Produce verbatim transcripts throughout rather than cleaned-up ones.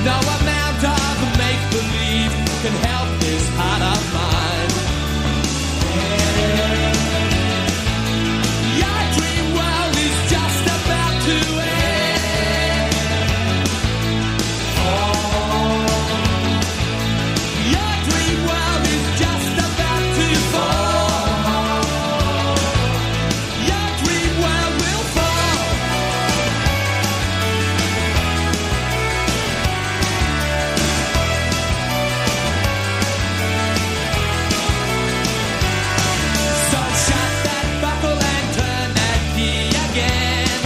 No amount of make-believe can help this heart of mine. Your dream world is just about to end. Oh. Your dream world is just about to fall. Your dream world will fall. So shut that buckle and turn that key again.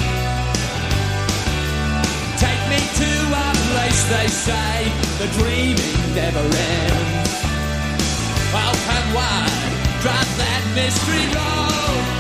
Take me to a place they say the dreaming never ends. Open wide, drive that mystery road.